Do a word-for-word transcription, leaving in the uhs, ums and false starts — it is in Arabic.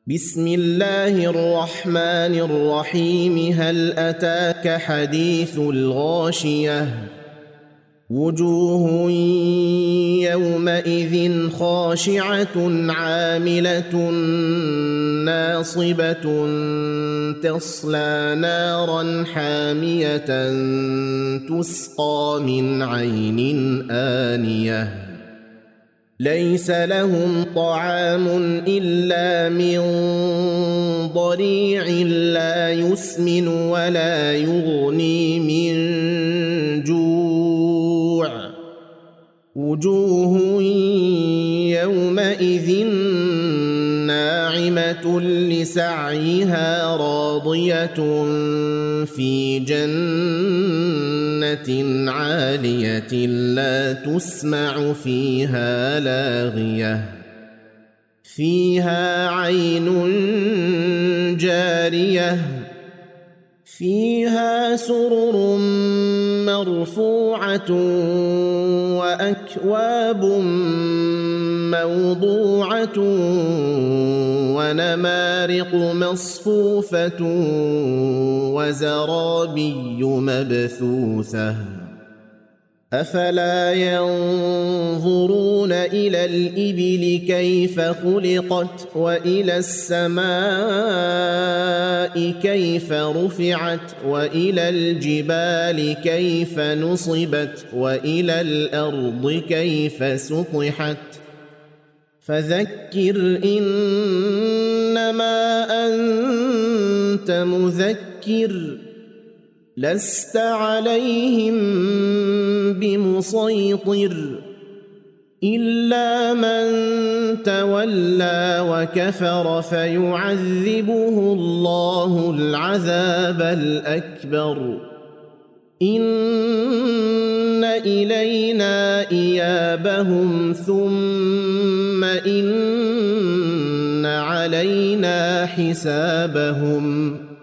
بسم الله الرحمن الرحيم. هل أتاك حديث الغاشية؟ وجوه يومئذ خاشعة عاملة ناصبة تصلى نارا حامية تسقى من عين آنية ليس لهم طعام إلا من ضريع لا يسمن ولا يغني من جوع. وجوه يومئذ ناعمة لسعيها راضية في جنة عالية لا تسمع فيها لاغية فيها عين جارية فيها سرر مرفوعة وأكواب موضوعة ونمارق مصفوفة وزرابي مبثوثة. أفلا ينظرون إلى الإبل كيف خلقت وإلى السماء كيف رفعت وإلى الجبال كيف نصبت وإلى الأرض كيف سطحت. فذكر إنما أنت مذكر لست عليهم بمسيطر إلا من تولى وكفر فيعذبه الله العذاب الأكبر. إن إلينا إيابهم ثم إن علينا حسابهم.